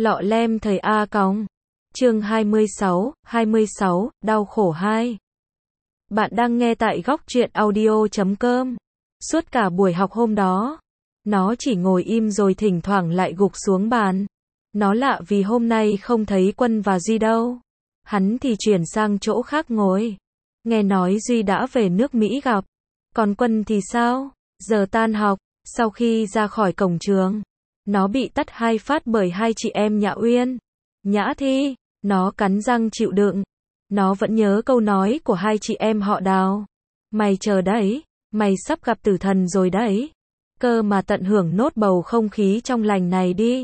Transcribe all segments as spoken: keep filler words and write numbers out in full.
Lọ lem thầy A Còng. Chương hai mươi sáu, hai mươi sáu, đau khổ hai. Bạn đang nghe tại góc truyện audio chấm com. Suốt cả buổi học hôm đó, nó chỉ ngồi im rồi thỉnh thoảng lại gục xuống bàn. Nó lạ vì hôm nay không thấy Quân và Duy đâu. Hắn thì chuyển sang chỗ khác ngồi. Nghe nói Duy đã về nước Mỹ gặp. Còn Quân thì sao? Giờ tan học, sau khi ra khỏi cổng trường, nó bị tát hai phát bởi hai chị em Nhã Uyên, Nhã Thi. Nó cắn răng chịu đựng. Nó vẫn nhớ câu nói của hai chị em họ Đào. Mày chờ đấy, mày sắp gặp tử thần rồi đấy. Cơ mà tận hưởng nốt bầu không khí trong lành này đi.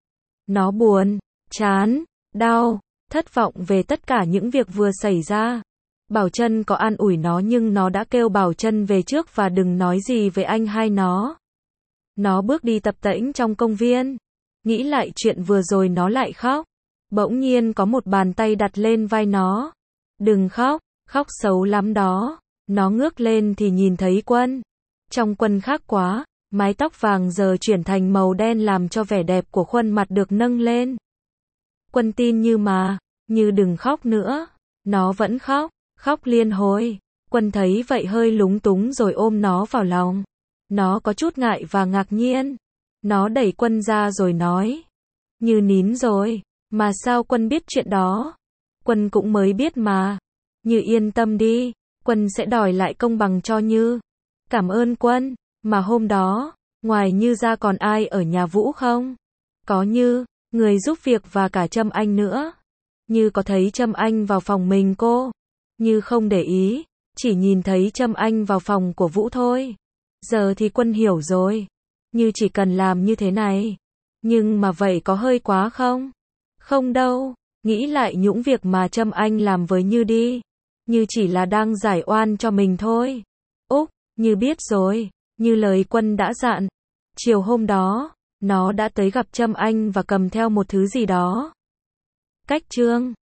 Nó buồn, chán, đau, thất vọng về tất cả những việc vừa xảy ra. Bảo Trân có an ủi nó nhưng nó đã kêu Bảo Trân về trước và đừng nói gì về anh hai nó. Nó bước đi tập tễnh trong công viên. Nghĩ lại chuyện vừa rồi nó lại khóc. Bỗng nhiên có một bàn tay đặt lên vai nó. Đừng khóc, khóc xấu lắm đó. Nó ngước lên thì nhìn thấy Quân. Trong Quân khác quá, mái tóc vàng giờ chuyển thành màu đen làm cho vẻ đẹp của khuôn mặt được nâng lên. Quân tin Như mà, Như đừng khóc nữa. Nó vẫn khóc, khóc liên hồi. Quân thấy vậy hơi lúng túng rồi ôm nó vào lòng. Nó có chút ngại và ngạc nhiên. Nó đẩy Quân ra rồi nói. Như nín rồi. Mà sao Quân biết chuyện đó? Quân cũng mới biết mà. Như yên tâm đi, Quân sẽ đòi lại công bằng cho Như. Cảm ơn Quân. Mà hôm đó, ngoài Như ra còn ai ở nhà Vũ không? Có Như, người giúp việc và cả Trâm Anh nữa. Như có thấy Trâm Anh vào phòng mình cô? Như không để ý, chỉ nhìn thấy Trâm Anh vào phòng của Vũ thôi. Giờ thì Quân hiểu rồi. Như chỉ cần làm như thế này. Nhưng mà vậy có hơi quá không? Không đâu, nghĩ lại những việc mà Trâm Anh làm với Như đi. Như chỉ là đang giải oan cho mình thôi. Úc, Như biết rồi, như lời Quân đã dặn. Chiều hôm đó, nó đã tới gặp Trâm Anh và cầm theo một thứ gì đó. Cách chương